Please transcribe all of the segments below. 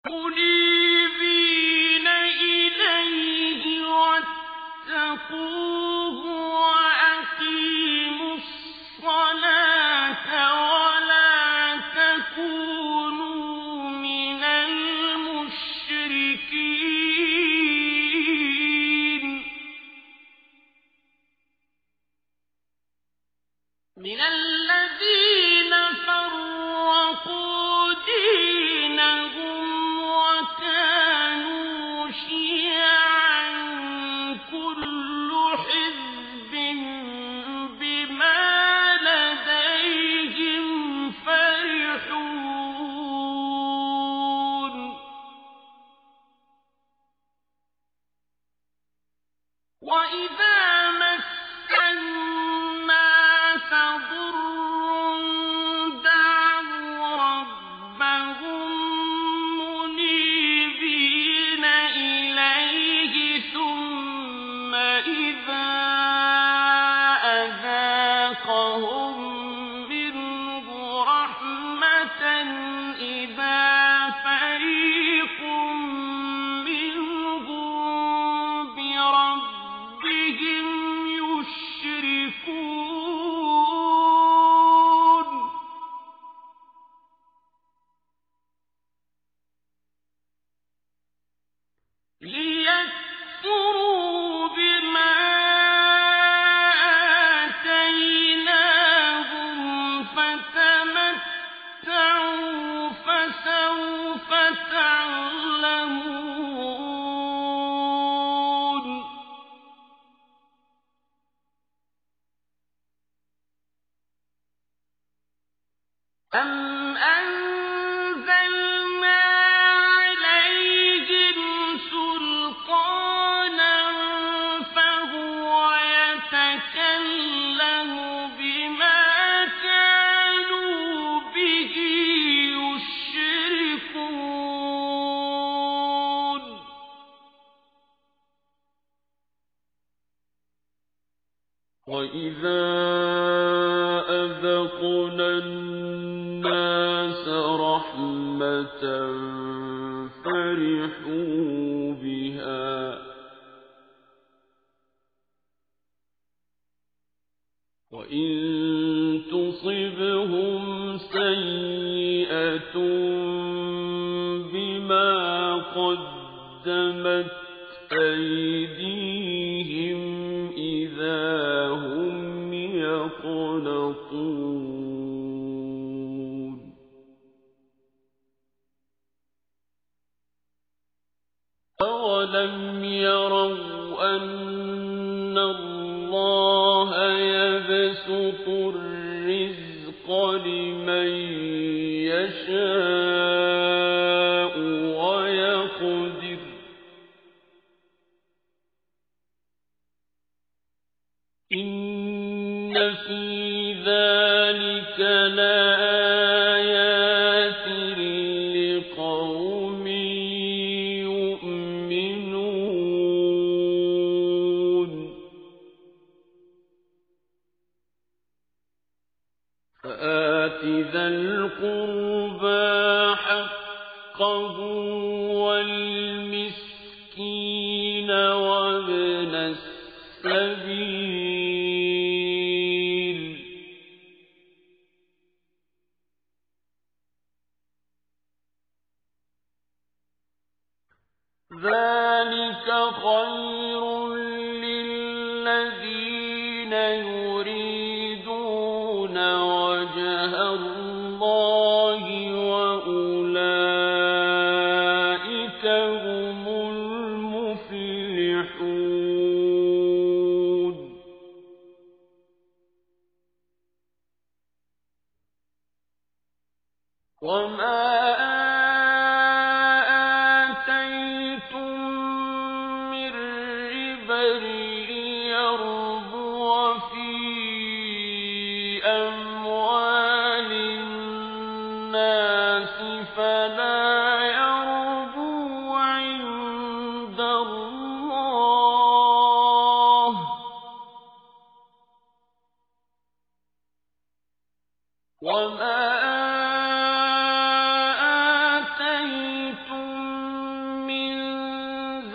منيبين إليه واتقوه وأقيموا الصلاة ولا تكونوا من المشركين من الذين فرقوا دينهم وكانوا شيعا كل حزب بما لديهم فرحون وإذا مس الناس ضر دعوا ربهم منيبين إليه ثم إذا أذاقهم منه رحمة إذا فريق منهم بربهم يشركون ليكفروا بما آتيناهم فتمتعوا فسوف تعلمون أم أنزلنا عليهم سلطانا فهو يتكلم بما كانوا به يشركون وإذا أذقنا الناس رحمة فرحوا بها وإن تصبهم سيئة بما قدمت أيديهم إذا هم يقنطون أولم يروا أن الله يبسط الرزق لمن يشاء ويقدر إن في ذلك لآيات لقوم يؤمنون فآت ذا القربى حقه والمسكين وابن السبيل ذلك خير للذين يريدون وجه الله وأولئك هم المفلحون وما آتيتم من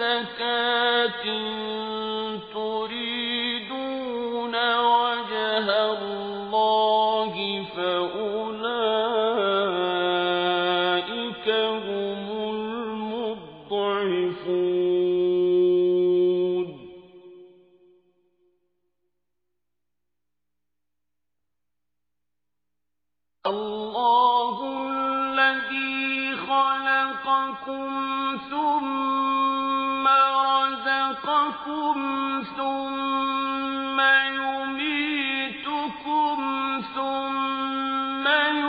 زكاة تريدون وجه الله فأولئك هم المضعفون الله الذي خلقكم ثم رزقكم ثم يميتكم ثم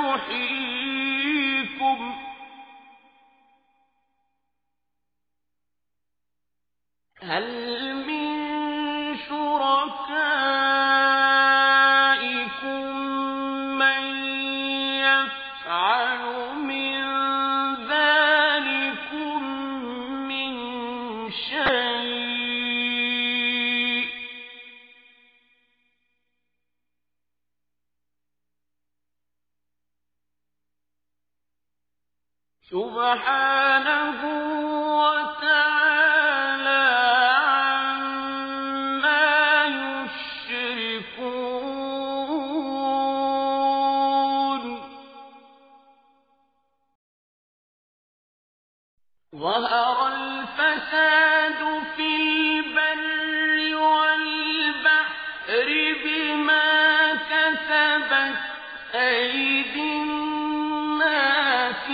يحييكم هل من شركائكم من يفعل من ذلكم من شيء سبحانه وتعالى عما يشركون ظهر الفساد في البر والبحر بما كسبت أيدي الناس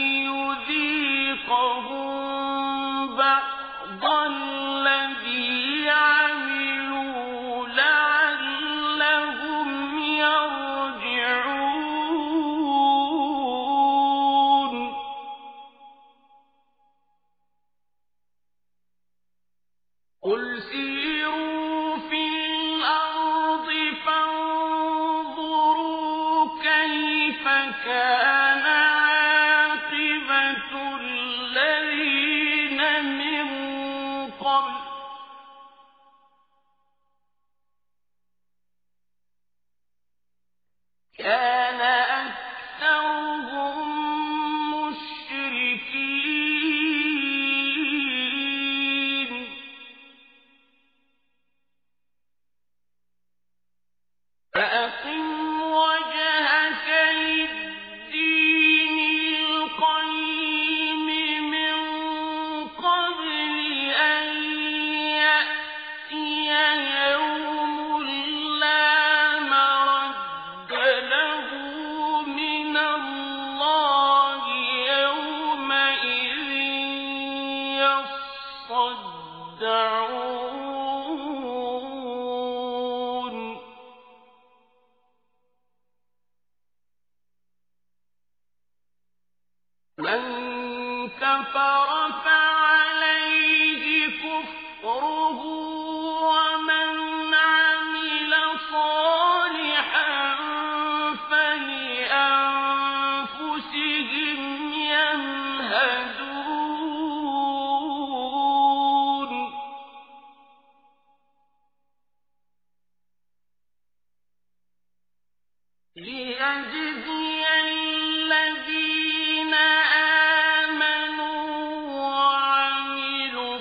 ليذيقهم بعض الذي عملوا لعلهم يرجعون قل سيروا في الأرض فانظروا كيف كان عاقبة الذين من قبل كان أكثرهم مشركين فأقم وجهك للدين القيم من قبل أن يأتي يوم لا مرد له من الله يومئذ يصدعون من كفر فعليه كفره ومن عمل صالحا فلأنفسهم يمهدون ليجزي الذين آمنوا وعملوا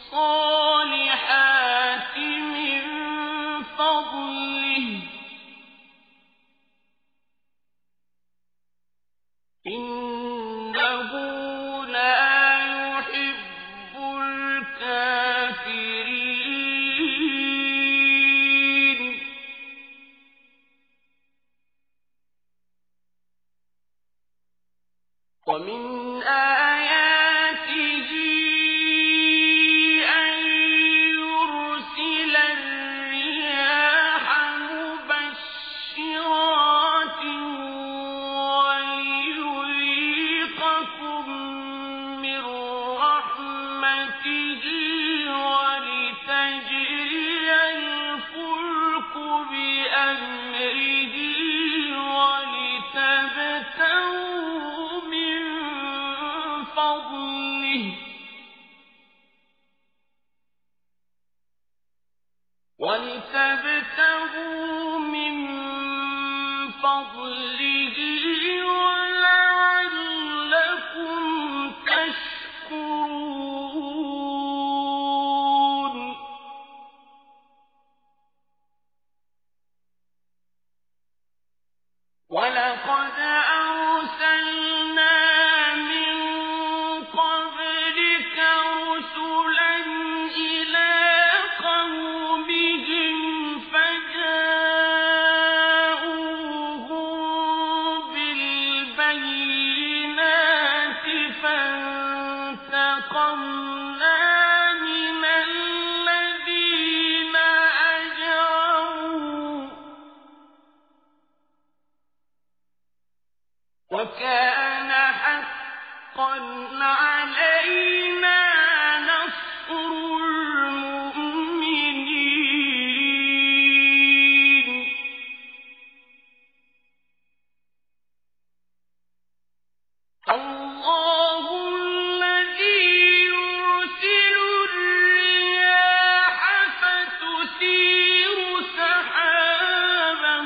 الصالحات من فضله إنه لا يحب الكافرين ومن آياته أن يرسل الرياح مبشرات وليذيقكم من رحمته ولتجري الفلك بأمره ولتبتغوا من فضله ولعلكم تشكرون مِنَ الَّذِينَ أَجْرَمُوا ۚ وَكَانَ حَقًّا عَلَيْنَا نَصْرُ الْمُؤْمِنِينَ. اللَّهُ الَّذِي يُرْسِلُ الرِّيَاحَ فَتُثِيرُ سَحَابًا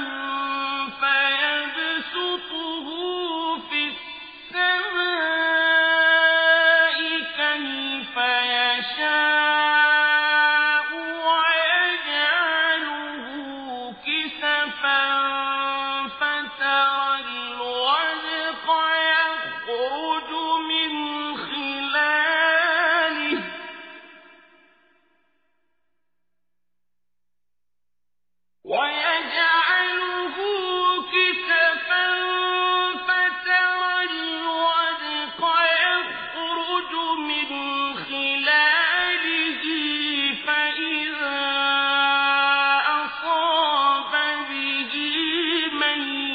فَيَبْسُطُهُ فِي السَّمَاءِ كَيْفَ يَشَاءُ وَيَجْعَلُهُ كِسَفًا فَتَرَى الْوَدْقَ يَخْرُجُ مِنْ خِلَالِهِ فَإِذَا أَصَابَ بِهِ مَن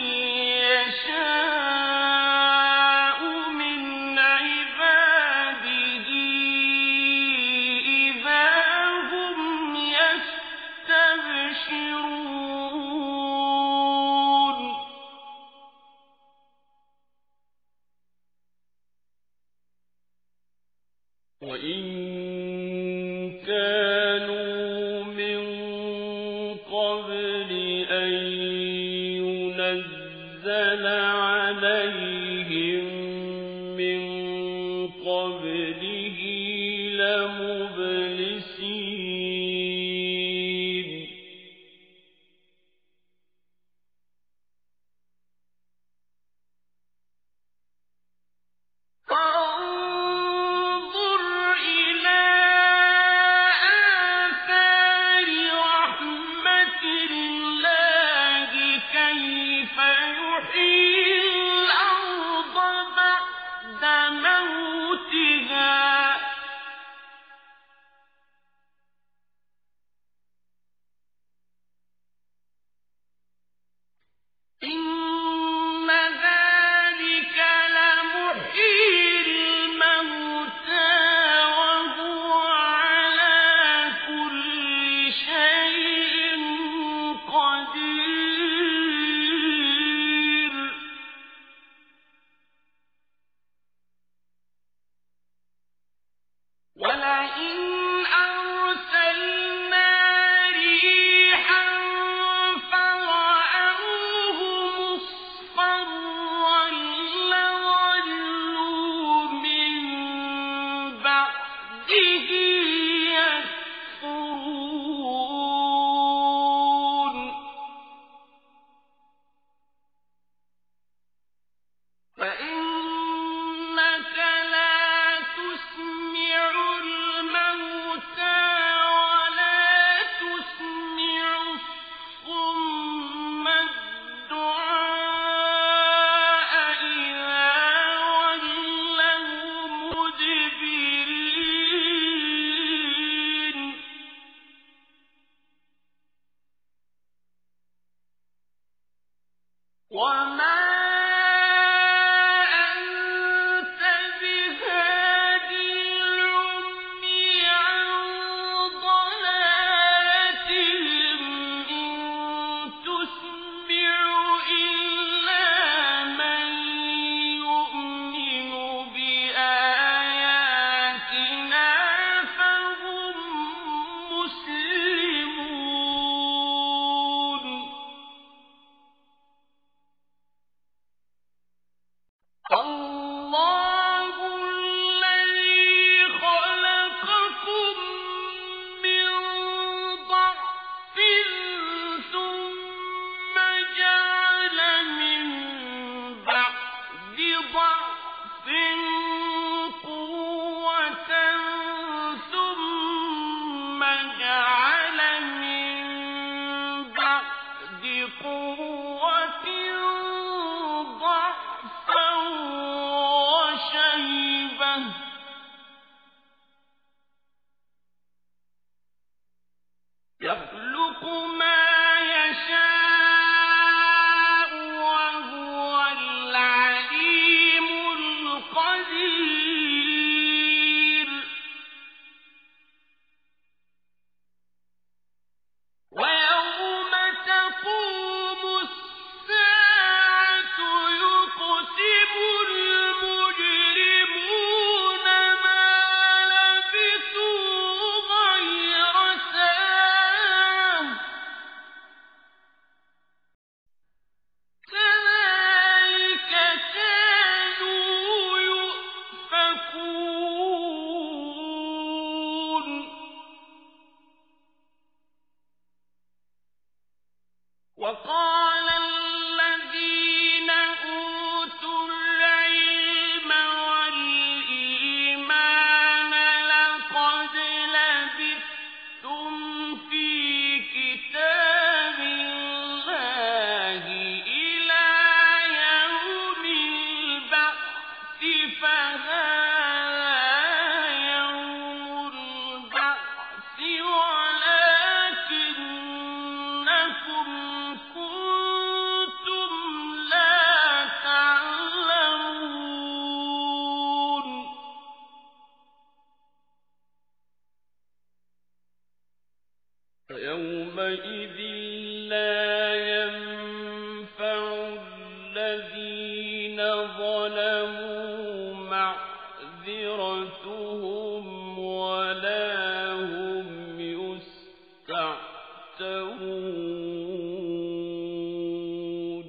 يَشَاءُ مِنْ عِبَادِهِ إِذَا هُمْ يَسْتَبْشِرُونَ. وَإِن كَانُوا مِن قَبْلِ أَن يُنَزَّلَ عَلَيْهِم مِّن قَبْلِهِ لَمُبْلِسِينَ. فَانظُرْ إِلَىٰ وقال الذين أوتوا العلم والإيمان لقد لبثتم في كتاب الله إلى يوم البعث فهذا يوم البعث ولكنكم كنتم لا تعلمون فيومئذ لا ينفع الذين ظلموا معذرتهم ولا هم يستعتبون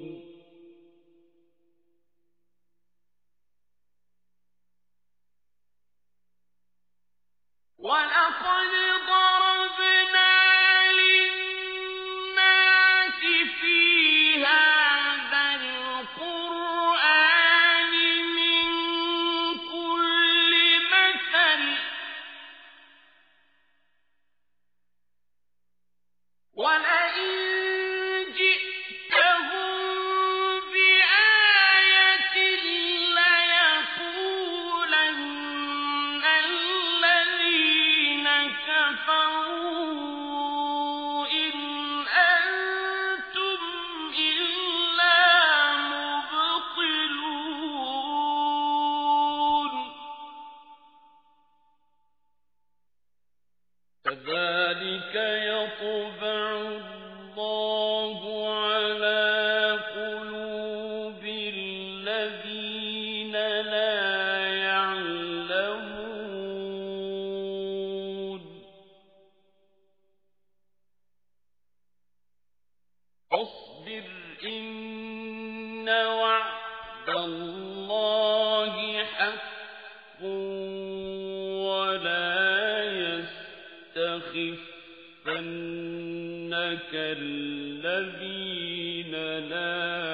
ولقد ضربنا للناس في هذا القرآن من كل مثل ولئن جئتهم بآية ليقولن الذين كفروا إن أنتم إلا مبطلون كذلك يطبع الله على قلوب الذين لا يعلمون فاصبر إن وعد الله حق ولا يستخفنك الذين لا